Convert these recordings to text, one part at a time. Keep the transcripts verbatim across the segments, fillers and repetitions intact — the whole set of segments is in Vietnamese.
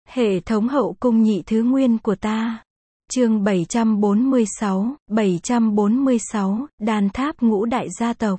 Hệ thống hậu cung nhị thứ nguyên của ta. Chương bảy trăm bốn mươi sáu, bảy trăm bốn mươi sáu, Đan Tháp Ngũ Đại Gia Tộc.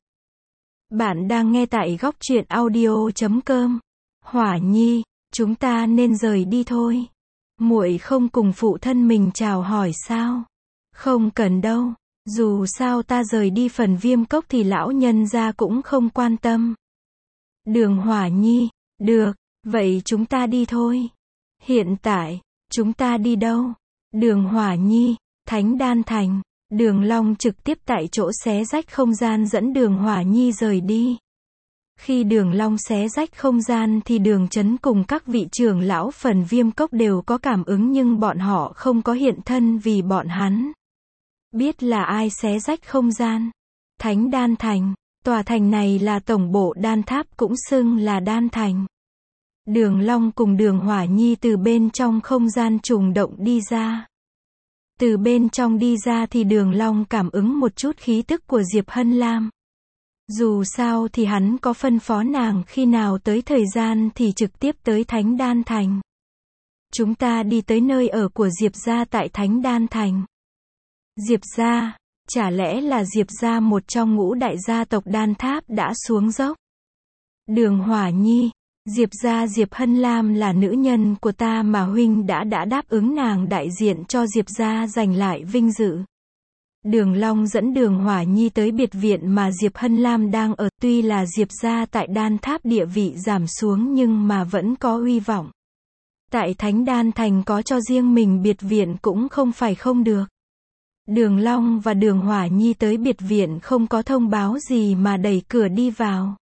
Bạn đang nghe tại góc truyện audio chấm com. Hỏa Nhi, chúng ta nên rời đi thôi. Muội không cùng phụ thân mình chào hỏi sao? Không cần đâu, dù sao ta rời đi Phần Viêm Cốc thì lão nhân gia cũng không quan tâm. Đường Hỏa Nhi, được, vậy chúng ta đi thôi. Hiện tại, chúng ta đi đâu? Đường Hỏa Nhi, Thánh Đan Thành. Đường Long trực tiếp tại chỗ xé rách không gian dẫn Đường Hỏa Nhi rời đi. Khi Đường Long xé rách không gian thì Đường Chấn cùng các vị trưởng lão Phần Viêm Cốc đều có cảm ứng nhưng bọn họ không có hiện thân vì bọn hắn biết là ai xé rách không gian. Thánh Đan Thành, tòa thành này là tổng bộ đan tháp cũng xưng là Đan Thành. Đường Long cùng Đường Hỏa Nhi từ bên trong không gian trùng động đi ra. Từ bên trong đi ra thì Đường Long cảm ứng một chút khí tức của Diệp Hân Lam. Dù sao thì hắn có phân phó nàng khi nào tới thời gian thì trực tiếp tới Thánh Đan Thành. Chúng ta đi tới nơi ở của Diệp gia tại Thánh Đan Thành. Diệp gia, chả lẽ là Diệp gia một trong ngũ đại gia tộc đan tháp đã xuống dốc? Đường Hỏa Nhi, Diệp gia Diệp Hân Lam là nữ nhân của ta mà huynh đã đã đáp ứng nàng đại diện cho Diệp gia giành lại vinh dự. Đường Long dẫn Đường Hỏa Nhi tới biệt viện mà Diệp Hân Lam đang ở, tuy là Diệp gia tại đan tháp địa vị giảm xuống nhưng mà vẫn có uy vọng. Tại Thánh Đan Thành có cho riêng mình biệt viện cũng không phải không được. Đường Long và Đường Hỏa Nhi tới biệt viện không có thông báo gì mà đẩy cửa đi vào.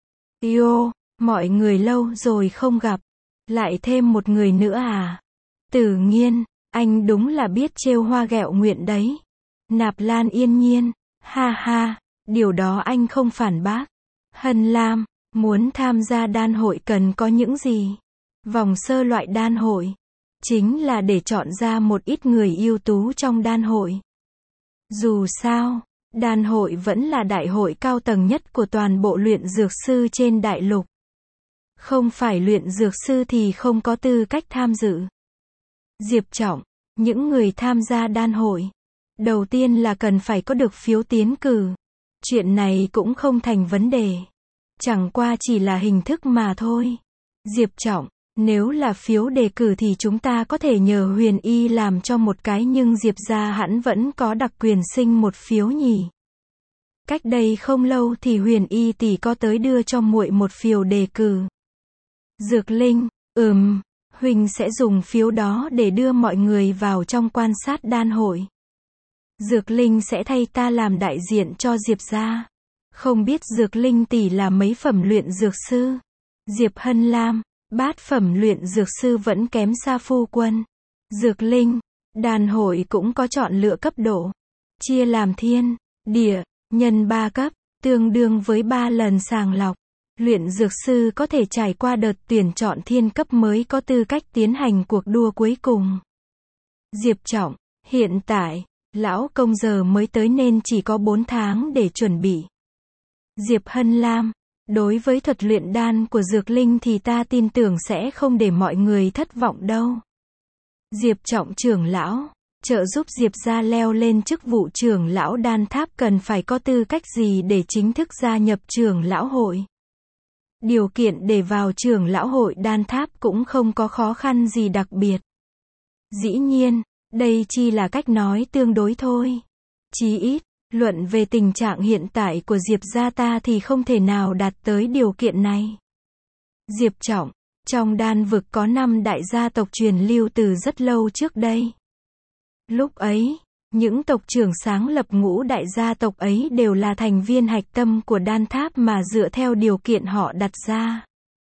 Yo, mọi người lâu rồi không gặp. Lại thêm một người nữa à? Tử Nghiên, anh đúng là biết trêu hoa ghẹo nguyện đấy. Nạp Lan Yên Nhiên, ha ha, điều đó anh không phản bác. Hân Lam, muốn tham gia đan hội cần có những gì? Vòng sơ loại đan hội chính là để chọn ra một ít người ưu tú trong đan hội. Dù sao, đan hội vẫn là đại hội cao tầng nhất của toàn bộ luyện dược sư trên đại lục. Không phải luyện dược sư thì không có tư cách tham dự. Diệp Trọng, những người tham gia đan hội, đầu tiên là cần phải có được phiếu tiến cử. Chuyện này cũng không thành vấn đề. Chẳng qua chỉ là hình thức mà thôi. Diệp Trọng, nếu là phiếu đề cử thì chúng ta có thể nhờ Huyền Y làm cho một cái nhưng Diệp gia hẳn vẫn có đặc quyền sinh một phiếu nhỉ. Cách đây không lâu thì Huyền Y tỷ có tới đưa cho muội một phiếu đề cử. Dược Linh, ừm, huynh sẽ dùng phiếu đó để đưa mọi người vào trong quan sát đan hội. Dược Linh sẽ thay ta làm đại diện cho Diệp gia. Không biết Dược Linh tỷ là mấy phẩm luyện dược sư? Diệp Hân Lam, bát phẩm luyện dược sư vẫn kém xa phu quân. Dược Linh, đan hội cũng có chọn lựa cấp độ. Chia làm thiên, địa, nhân ba cấp, tương đương với ba lần sàng lọc. Luyện dược sư có thể trải qua đợt tuyển chọn thiên cấp mới có tư cách tiến hành cuộc đua cuối cùng. Diệp Trọng, hiện tại, lão công giờ mới tới nên chỉ có bốn tháng để chuẩn bị. Diệp Hân Lam, đối với thuật luyện đan của Dược Linh thì ta tin tưởng sẽ không để mọi người thất vọng đâu. Diệp Trọng trưởng lão, trợ giúp Diệp gia leo lên chức vụ trưởng lão đan tháp cần phải có tư cách gì để chính thức gia nhập trưởng lão hội? Điều kiện để vào trưởng lão hội đan tháp cũng không có khó khăn gì đặc biệt. Dĩ nhiên, đây chỉ là cách nói tương đối thôi. Chí ít, luận về tình trạng hiện tại của Diệp gia ta thì không thể nào đạt tới điều kiện này. Diệp Trọng, trong đan vực có năm đại gia tộc truyền lưu từ rất lâu trước đây. Lúc ấy, những tộc trưởng sáng lập ngũ đại gia tộc ấy đều là thành viên hạch tâm của đan tháp mà dựa theo điều kiện họ đặt ra.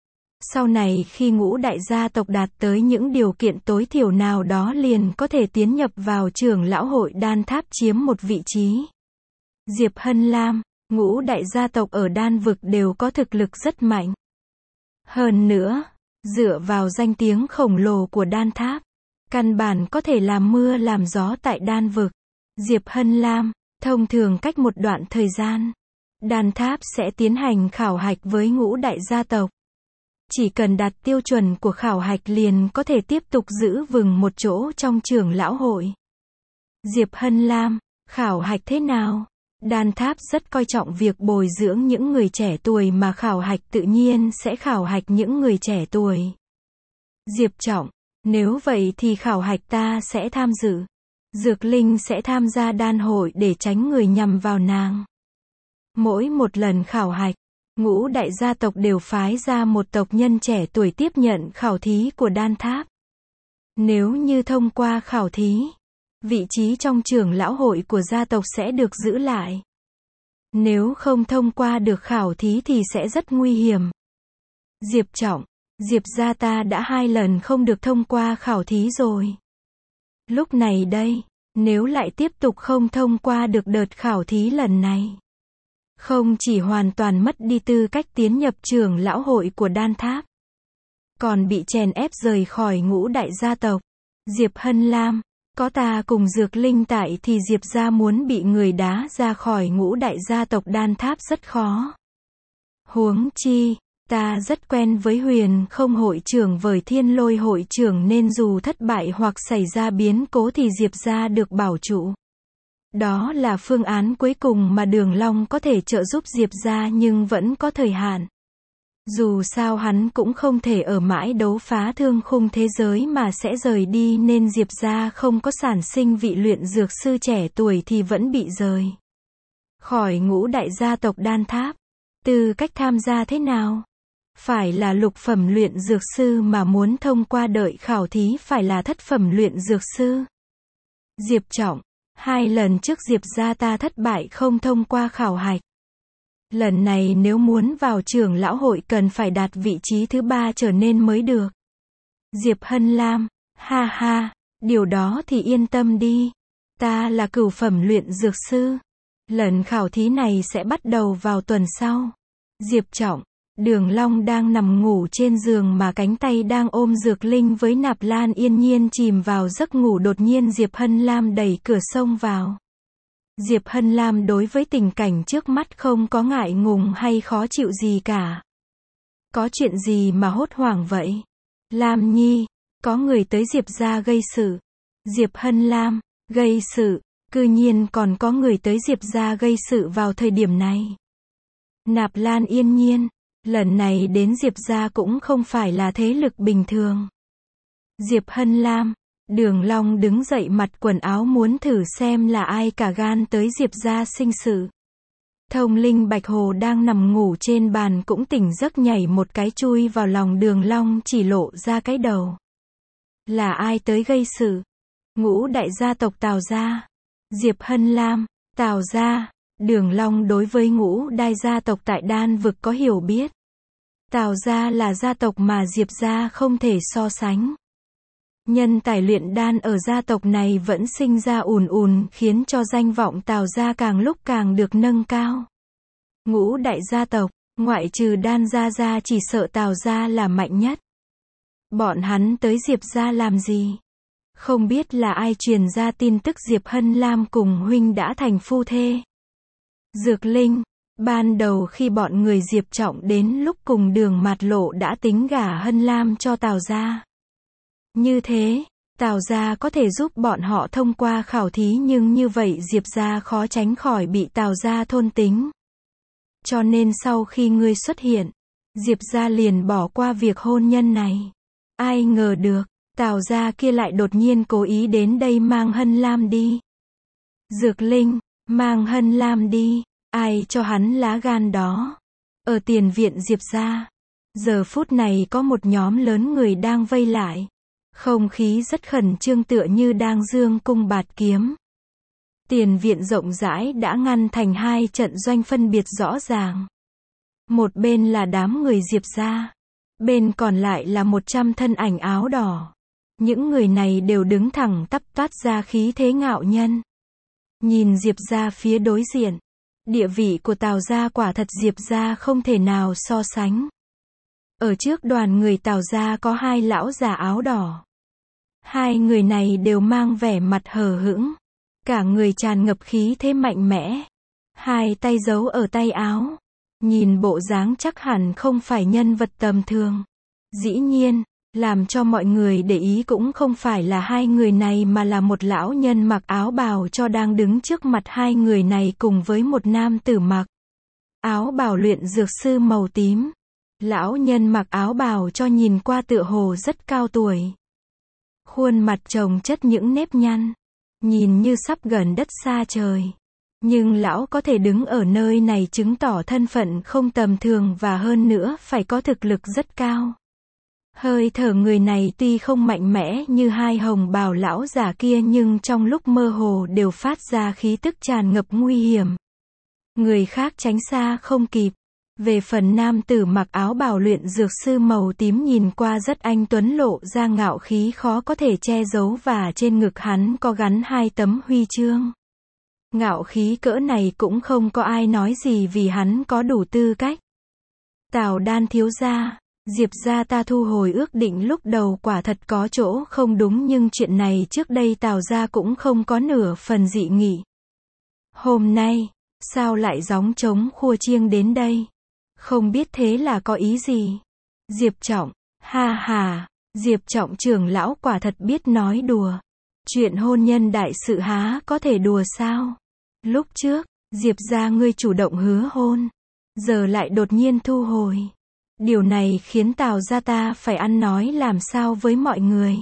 Sau này khi ngũ đại gia tộc đạt tới những điều kiện tối thiểu nào đó liền có thể tiến nhập vào trưởng lão hội đan tháp chiếm một vị trí. Diệp Hân Lam, ngũ đại gia tộc ở đan vực đều có thực lực rất mạnh. Hơn nữa, dựa vào danh tiếng khổng lồ của đan tháp, căn bản có thể làm mưa làm gió tại đan vực. Diệp Hân Lam, thông thường cách một đoạn thời gian, đan tháp sẽ tiến hành khảo hạch với ngũ đại gia tộc. Chỉ cần đạt tiêu chuẩn của khảo hạch liền có thể tiếp tục giữ vững một chỗ trong trưởng lão hội. Diệp Hân Lam, khảo hạch thế nào? Đan Tháp rất coi trọng việc bồi dưỡng những người trẻ tuổi mà khảo hạch tự nhiên sẽ khảo hạch những người trẻ tuổi. Diệp Trọng, nếu vậy thì khảo hạch ta sẽ tham dự. Dược Linh sẽ tham gia đan hội để tránh người nhằm vào nàng. Mỗi một lần khảo hạch, ngũ đại gia tộc đều phái ra một tộc nhân trẻ tuổi tiếp nhận khảo thí của Đan Tháp. Nếu như thông qua khảo thí, vị trí trong trưởng lão hội của gia tộc sẽ được giữ lại. Nếu không thông qua được khảo thí thì sẽ rất nguy hiểm. Diệp Trọng, Diệp gia ta đã hai lần không được thông qua khảo thí rồi. Lúc này đây, nếu lại tiếp tục không thông qua được đợt khảo thí lần này, không chỉ hoàn toàn mất đi tư cách tiến nhập trưởng lão hội của Đan Tháp, còn bị chèn ép rời khỏi ngũ đại gia tộc. Diệp Hân Lam, có ta cùng Dược Linh tại thì Diệp gia muốn bị người đá ra khỏi ngũ đại gia tộc Đan Tháp rất khó. Huống chi, ta rất quen với Huyền Không hội trưởng với Thiên Lôi hội trưởng nên dù thất bại hoặc xảy ra biến cố thì Diệp gia được bảo trụ. Đó là phương án cuối cùng mà Đường Long có thể trợ giúp Diệp gia nhưng vẫn có thời hạn. Dù sao hắn cũng không thể ở mãi đấu phá thương khung thế giới mà sẽ rời đi nên Diệp gia không có sản sinh vị luyện dược sư trẻ tuổi thì vẫn bị rời khỏi ngũ đại gia tộc Đan Tháp. Tư cách tham gia thế nào? Phải là lục phẩm luyện dược sư mà muốn thông qua đợi khảo thí phải là thất phẩm luyện dược sư. Diệp Trọng, hai lần trước Diệp gia ta thất bại không thông qua khảo hạch. Lần này nếu muốn vào trưởng lão hội cần phải đạt vị trí thứ ba trở nên mới được. Diệp Hân Lam, ha ha, điều đó thì yên tâm đi. Ta là cửu phẩm luyện dược sư. Lần khảo thí này sẽ bắt đầu vào tuần sau. Diệp Trọng, Đường Long đang nằm ngủ trên giường mà cánh tay đang ôm Dược Linh với Nạp Lan yên nhiên chìm vào giấc ngủ đột nhiên Diệp Hân Lam đẩy cửa xông vào. Diệp Hân Lam đối với tình cảnh trước mắt không có ngại ngùng hay khó chịu gì cả. Có chuyện gì mà hốt hoảng vậy? Lam Nhi, có người tới Diệp gia gây sự. Diệp Hân Lam, gây sự, cư nhiên còn có người tới Diệp gia gây sự vào thời điểm này. Nạp Lan yên nhiên, lần này đến Diệp gia cũng không phải là thế lực bình thường. Diệp Hân Lam, Đường Long đứng dậy mặc quần áo muốn thử xem là ai cả gan tới Diệp gia sinh sự. Thông linh Bạch Hồ đang nằm ngủ trên bàn cũng tỉnh giấc nhảy một cái chui vào lòng Đường Long chỉ lộ ra cái đầu. Là ai tới gây sự? Ngũ đại gia tộc Tào gia. Diệp Hân Lam, Tào gia. Đường Long đối với ngũ đại gia tộc tại Đan vực có hiểu biết. Tào gia là gia tộc mà Diệp gia không thể so sánh. Nhân tài luyện đan ở gia tộc này vẫn sinh ra ùn ùn khiến cho danh vọng Tào gia càng lúc càng được nâng cao. Ngũ đại gia tộc, ngoại trừ Đan gia ra chỉ sợ Tào gia là mạnh nhất. Bọn hắn tới Diệp gia làm gì? Không biết là ai truyền ra tin tức Diệp Hân Lam cùng huynh đã thành phu thê. Dược Linh, ban đầu khi bọn người Diệp Trọng đến lúc cùng Đường Mạt Lộ đã tính gả Hân Lam cho Tào gia. Như thế, Tào gia có thể giúp bọn họ thông qua khảo thí nhưng như vậy Diệp gia khó tránh khỏi bị Tào gia thôn tính. Cho nên sau khi ngươi xuất hiện, Diệp gia liền bỏ qua việc hôn nhân này. Ai ngờ được, Tào gia kia lại đột nhiên cố ý đến đây mang Hân Lam đi. Dược Linh, mang Hân Lam đi, ai cho hắn lá gan đó? Ở tiền viện Diệp gia, giờ phút này có một nhóm lớn người đang vây lại. Không khí rất khẩn trương tựa như đang dương cung bạt kiếm. Tiền viện rộng rãi đã ngăn thành hai trận doanh phân biệt rõ ràng. Một bên là đám người Diệp gia, bên còn lại là một trăm thân ảnh áo đỏ. Những người này đều đứng thẳng tắp toát ra khí thế ngạo nhân. Nhìn Diệp gia phía đối diện, địa vị của Tào gia quả thật Diệp gia không thể nào so sánh. Ở trước đoàn người Tào gia có hai lão già áo đỏ. Hai người này đều mang vẻ mặt hờ hững, cả người tràn ngập khí thế mạnh mẽ. Hai tay giấu ở tay áo, nhìn bộ dáng chắc hẳn không phải nhân vật tầm thường. Dĩ nhiên, làm cho mọi người để ý cũng không phải là hai người này mà là một lão nhân mặc áo bào cho đang đứng trước mặt hai người này cùng với một nam tử mặc áo bào luyện dược sư màu tím. Lão nhân mặc áo bào cho nhìn qua tựa hồ rất cao tuổi. Khuôn mặt chồng chất những nếp nhăn, nhìn như sắp gần đất xa trời. Nhưng lão có thể đứng ở nơi này chứng tỏ thân phận không tầm thường và hơn nữa phải có thực lực rất cao. Hơi thở người này tuy không mạnh mẽ như hai hồng bào lão già kia nhưng trong lúc mơ hồ đều phát ra khí tức tràn ngập nguy hiểm. Người khác tránh xa không kịp. Về phần nam tử mặc áo bào luyện dược sư màu tím nhìn qua rất anh tuấn, lộ ra ngạo khí khó có thể che giấu và trên ngực hắn có gắn hai tấm huy chương. Ngạo khí cỡ này cũng không có ai nói gì vì hắn có đủ tư cách. Tào Đan thiếu gia, Diệp gia ta thu hồi ước định lúc đầu quả thật có chỗ không đúng nhưng chuyện này trước đây Tào gia cũng không có nửa phần dị nghị. Hôm nay, sao lại gióng trống khua chiêng đến đây? Không biết thế là có ý gì? Diệp Trọng, ha ha, Diệp Trọng trưởng lão quả thật biết nói đùa. Chuyện hôn nhân đại sự há có thể đùa sao? Lúc trước, Diệp gia ngươi chủ động hứa hôn, giờ lại đột nhiên thu hồi. Điều này khiến Tào gia ta phải ăn nói làm sao với mọi người.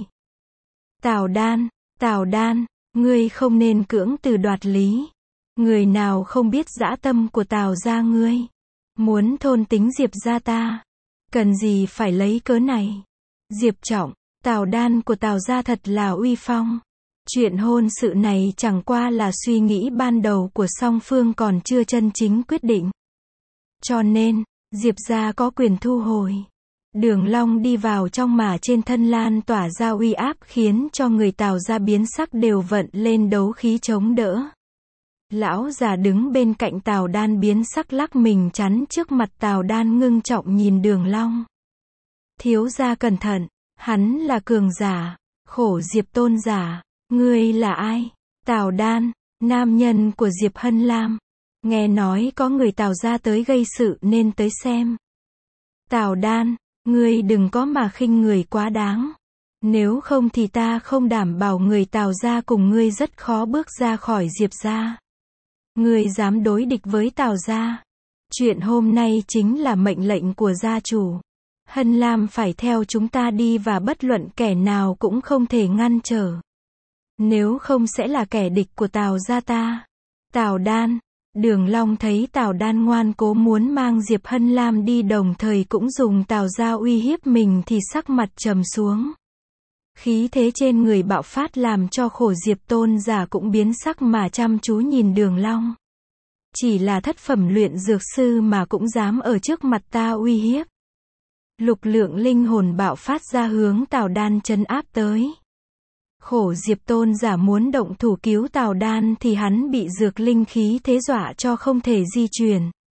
Tào Đan, Tào Đan, ngươi không nên cưỡng từ đoạt lý. Người nào không biết dã tâm của Tào gia ngươi, muốn thôn tính Diệp gia ta, cần gì phải lấy cớ này. Diệp Trọng, Tào Đan của Tào gia thật là uy phong. Chuyện hôn sự này chẳng qua là suy nghĩ ban đầu của song phương còn chưa chân chính quyết định. Cho nên, Diệp gia có quyền thu hồi. Đường Long đi vào trong mà trên thân lan tỏa ra uy áp khiến cho người Tào gia biến sắc đều vận lên đấu khí chống đỡ. Lão già đứng bên cạnh Tào Đan biến sắc lắc mình chắn trước mặt Tào Đan, ngưng trọng nhìn Đường Long. Thiếu gia cẩn thận, hắn là cường giả, khổ Diệp tôn giả. Ngươi là ai? Tào Đan, nam nhân của Diệp Hân Lam. Nghe nói có người Tào gia tới gây sự nên tới xem. Tào Đan, ngươi đừng có mà khinh người quá đáng. Nếu không thì ta không đảm bảo người Tào gia cùng ngươi rất khó bước ra khỏi Diệp gia. Ngươi dám đối địch với Tào gia? Chuyện hôm nay chính là mệnh lệnh của gia chủ. Hân Lam phải theo chúng ta đi và bất luận kẻ nào cũng không thể ngăn trở. Nếu không sẽ là kẻ địch của Tào gia ta. Tào Đan, Đường Long thấy Tào Đan ngoan cố muốn mang Diệp Hân Lam đi đồng thời cũng dùng Tào gia uy hiếp mình thì sắc mặt trầm xuống. Khí thế trên người bạo phát làm cho khổ Diệp tôn giả cũng biến sắc mà chăm chú nhìn Đường Long. Chỉ là thất phẩm luyện dược sư mà cũng dám ở trước mặt ta uy hiếp. Lục lượng linh hồn bạo phát ra hướng Tào Đan trấn áp tới. Khổ Diệp tôn giả muốn động thủ cứu Tào Đan thì hắn bị dược linh khí thế dọa cho không thể di chuyển.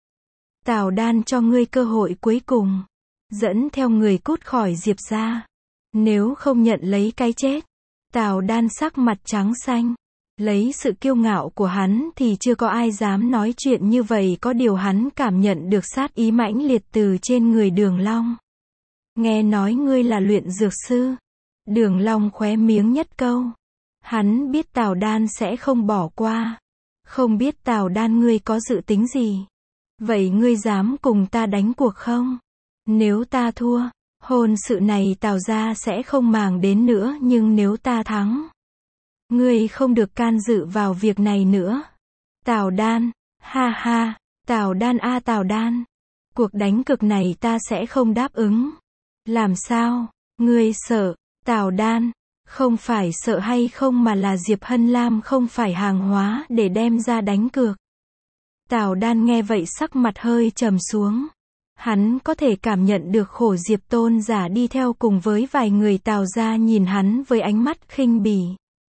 Tào Đan cho ngươi cơ hội cuối cùng. Dẫn theo người cút khỏi Diệp gia. Nếu không nhận lấy cái chết. Tào Đan sắc mặt trắng xanh. Lấy sự kiêu ngạo của hắn thì chưa có ai dám nói chuyện như vậy, có điều hắn cảm nhận được sát ý mãnh liệt từ trên người Đường Long. Nghe nói ngươi là luyện dược sư. Đường Long khóe miếng nhất câu. Hắn biết Tào Đan sẽ không bỏ qua. Không biết Tào Đan ngươi có dự tính gì? Vậy ngươi dám cùng ta đánh cuộc không? Nếu ta thua, hôn sự này Tào gia sẽ không màng đến nữa, nhưng nếu ta thắng, ngươi không được can dự vào việc này nữa. Tào Đan, ha ha, Tào Đan a Tào Đan, cuộc đánh cược này ta sẽ không đáp ứng. Làm sao? Ngươi sợ? Tào Đan, không phải sợ hay không mà là Diệp Hân Lam không phải hàng hóa để đem ra đánh cược. Tào Đan nghe vậy sắc mặt hơi trầm xuống. Hắn có thể cảm nhận được khổ Diệp tôn giả đi theo cùng với vài người Tào gia nhìn hắn với ánh mắt khinh bỉ.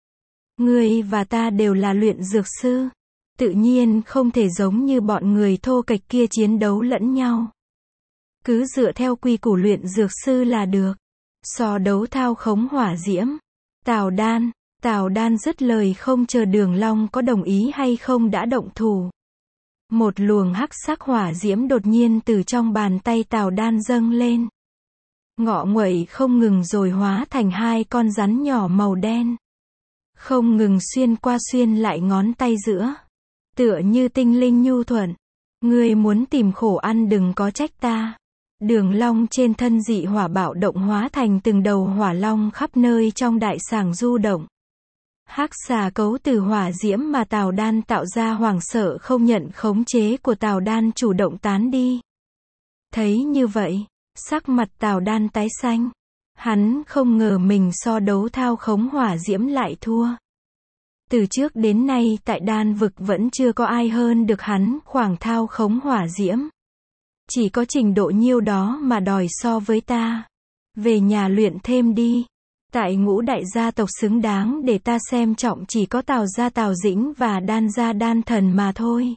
Ngươi và ta đều là luyện dược sư. Tự nhiên không thể giống như bọn người thô kệch kia chiến đấu lẫn nhau. Cứ dựa theo quy củ luyện dược sư là được. So đấu thao khống hỏa diễm. Tào Đan, Tào Đan dứt lời không chờ Đường Long có đồng ý hay không đã động thủ. Một luồng hắc sắc hỏa diễm đột nhiên từ trong bàn tay Tào Đan dâng lên. ngọ nguậy không ngừng rồi hóa thành hai con rắn nhỏ màu đen. Không ngừng xuyên qua xuyên lại ngón tay giữa. Tựa như tinh linh nhu thuận. Ngươi muốn tìm khổ ăn đừng có trách ta. Đường long trên thân dị hỏa bạo động hóa thành từng đầu hỏa long khắp nơi trong đại sàng du động. Hắc xà cấu từ hỏa diễm mà Tào Đan tạo ra hoảng sợ không nhận khống chế của Tào Đan chủ động tán đi. Thấy như vậy, sắc mặt Tào Đan tái xanh. Hắn không ngờ mình so đấu thao khống hỏa diễm lại thua. Từ trước đến nay tại đan vực vẫn chưa có ai hơn được hắn khoảng thao khống hỏa diễm. Chỉ có trình độ nhiêu đó mà đòi so với ta. Về nhà luyện thêm đi. Tại ngũ đại gia tộc xứng đáng để ta xem trọng chỉ có Tào gia Tào Dĩnh và Đan gia Đan Thần mà thôi.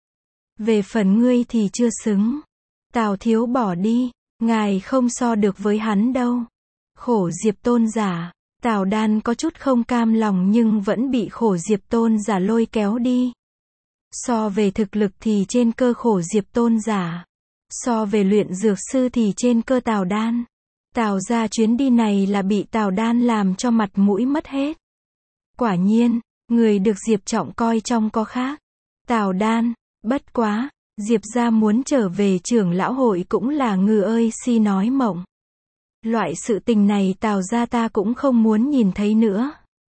Về phần ngươi thì chưa xứng. Tào thiếu bỏ đi, ngài không so được với hắn đâu. Khổ Diệp tôn giả. Tào Đan có chút không cam lòng nhưng vẫn bị khổ Diệp tôn giả lôi kéo đi. So về thực lực thì trên cơ khổ Diệp tôn giả. So về luyện dược sư thì trên cơ Tào Đan. Tào gia chuyến đi này là bị Tào Đan làm cho mặt mũi mất hết. Quả nhiên, người được Diệp Trọng coi trong có khác. Tào Đan, bất quá, Diệp gia muốn trở về trưởng lão hội cũng là ngư ơi si nói mộng. Loại sự tình này Tào gia ta cũng không muốn nhìn thấy nữa.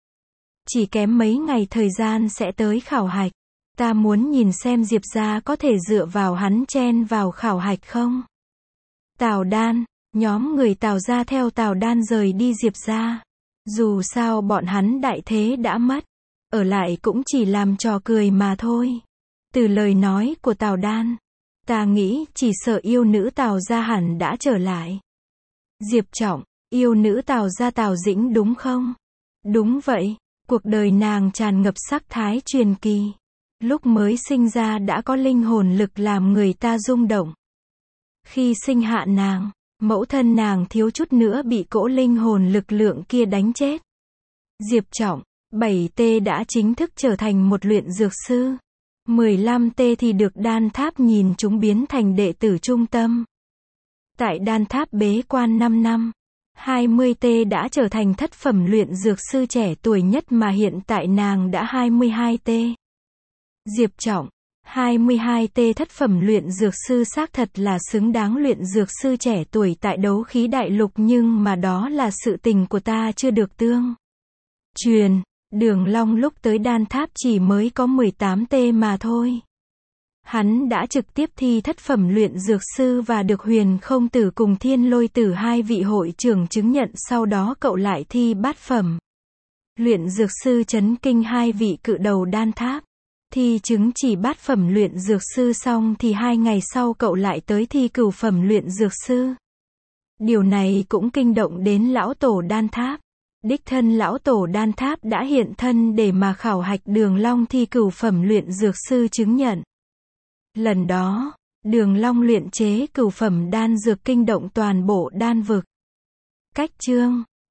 Chỉ kém mấy ngày thời gian sẽ tới khảo hạch. Ta muốn nhìn xem Diệp gia có thể dựa vào hắn chen vào khảo hạch không. Tào Đan, nhóm người Tào gia theo Tào Đan rời đi Diệp gia. Dù sao bọn hắn đại thế đã mất. Ở lại cũng chỉ làm trò cười mà thôi. Từ lời nói của Tào Đan, ta nghĩ chỉ sợ yêu nữ Tào gia hẳn đã trở lại. Diệp Trọng, yêu nữ Tào gia Tào Dĩnh đúng không? Đúng vậy, cuộc đời nàng tràn ngập sắc thái truyền kỳ. Lúc mới sinh ra đã có linh hồn lực làm người ta rung động. Khi sinh hạ nàng, mẫu thân nàng thiếu chút nữa bị cỗ linh hồn lực lượng kia đánh chết. Diệp Trọng, bảy T đã chính thức trở thành một luyện dược sư. mười lăm T thì được Đan Tháp nhìn chúng biến thành đệ tử trung tâm. Tại Đan Tháp bế quan năm năm, hai mươi T đã trở thành thất phẩm luyện dược sư trẻ tuổi nhất mà hiện tại nàng đã hai mươi hai T. Diệp Trọng, hai mươi hai T thất phẩm luyện dược sư xác thật là xứng đáng luyện dược sư trẻ tuổi tại đấu khí đại lục nhưng mà đó là sự tình của ta chưa được tương truyền. Đường Long lúc tới Đan Tháp chỉ mới có mười tám T mà thôi. Hắn đã trực tiếp thi thất phẩm luyện dược sư và được Huyền Không Tử cùng Thiên Lôi Tử hai vị hội trưởng chứng nhận, sau đó cậu lại thi bát phẩm luyện dược sư chấn kinh hai vị cự đầu Đan Tháp. Thi chứng chỉ bát phẩm luyện dược sư xong thì hai ngày sau cậu lại tới thi cửu phẩm luyện dược sư. Điều này cũng kinh động đến lão tổ Đan Tháp. Đích thân lão tổ Đan Tháp đã hiện thân để mà khảo hạch Đường Long thi cửu phẩm luyện dược sư chứng nhận. Lần đó, Đường Long luyện chế cửu phẩm đan dược kinh động toàn bộ đan vực. Cách chương